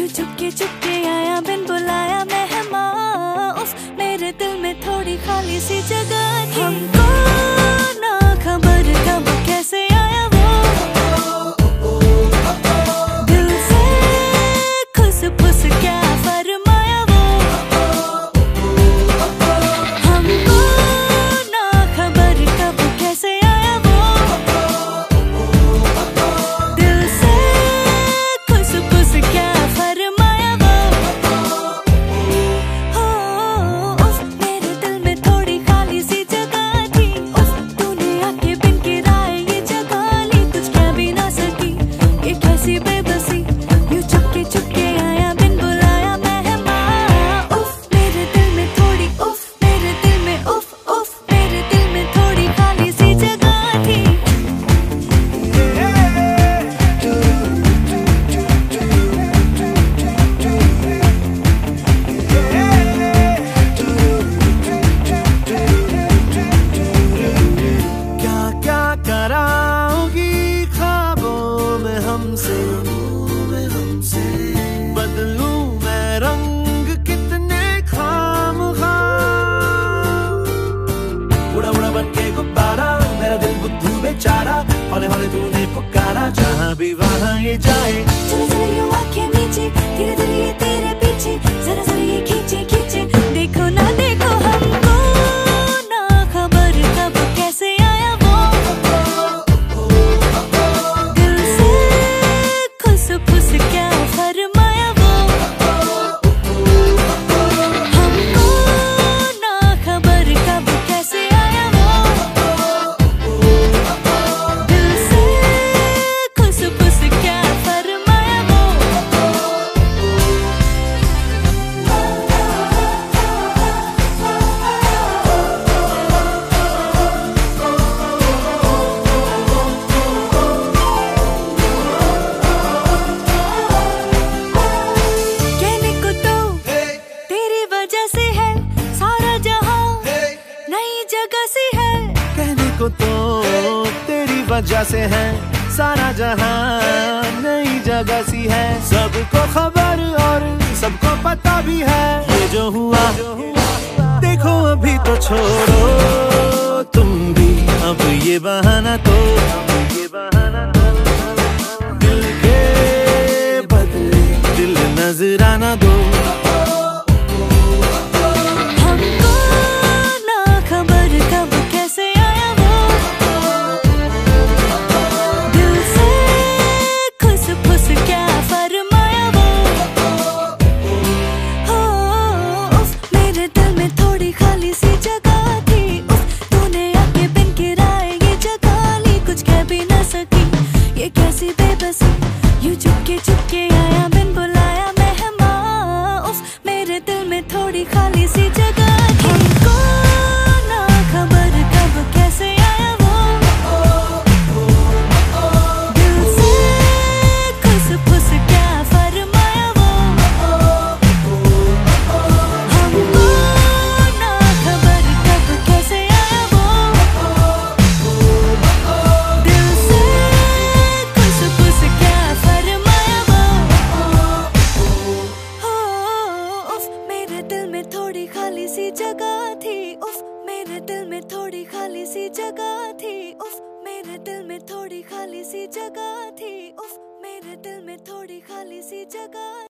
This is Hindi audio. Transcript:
चुपके चुपके आया बिन बुलाया मेहमान। उफ मेरे दिल में थोड़ी खाली सी जगह थी। हमको ना खबर कब कैसे आया वो, दिल से खुस फुस क्या फरमाया वो। हमको ना खबर कब कैसे आया वो, दिल से खुस फुस क्या फरमाया वो। हो उफ मेरे दिल में थोड़ी खाली सी जगह थी। उफ तूने आके बिन किराए ये जगह ली, कुछ कह भी ना सकी ये कैसी बेबसी। यूं चुपके चुपके आया बिन बुलाया मेहमान। उफ मेरे दिल में थोड़ी, उफ मेरे दिल में, उफ मेरे दिल में थोड़ी खाली सी जगह थी। क्या क्या कराओगी ख्वाबों में हमसे, बदलूं मैं रंग कितने खामखा। उड़ा उड़ा बन के गुब्बारा, मेरा दिल बुद्धू बेचारा, हौले हौले तूने पुकारा, जहाँ भी वहाँ ये जाए। चलो चलो यूं आंखें नीचे, धीरे धीरे ये तेरे पीछे, जरा जरा ये खींचे खींचे। देखो ना देखो हमको ना खबर कब कैसे आया वो, दिल से खुस फुस क्या फरमाया वो। हमको ना खबर कब कैसे आया वो, दिल से खुस फुस क्या फरमाया वो। कहने को तो तेरी वजह से है सारा जहां, नई जगह सी है। कहने को तो तेरी वजह से है सारा जहां, नई जगह सी है। सबको खबर और सबको पता भी है, ये जो हुआ देखो अभी तो छोड़ो तुम भी अब ये बहाना तो। दिल के बदले दिल नजराना दो। हमको ना खबर कब कैसे आया वो, दिल से खुस फुस क्या फरमाया वो। हो उफ मेरे दिल में थोड़ी खाली सी जगह थी। उफ तूने आके बिन किराए ये जगह ली, कुछ कह भी ना सकी ये कैसी बेबसी। यूं चुपके चुपके आया बिन बुलाया मेहमान। उफ मेरे दिल में थोड़ी खाली सी जगह थी। हमको ना खबर कब कैसे आया वो, दिल से खुस फुस क्या फरमाया वो। हमको ना खबर कब कैसे आया वो, दिल से खुस फुस क्या फरमाया वो। हो उफ मेरे दिल में थोड़ी खाली सी जगह थी। उफ मेरे दिल में थोड़ी खाली सी जगह थी। उफ मेरे दिल में थोड़ी खाली सी जगह थी। उफ मेरे दिल में थोड़ी खाली सी जगह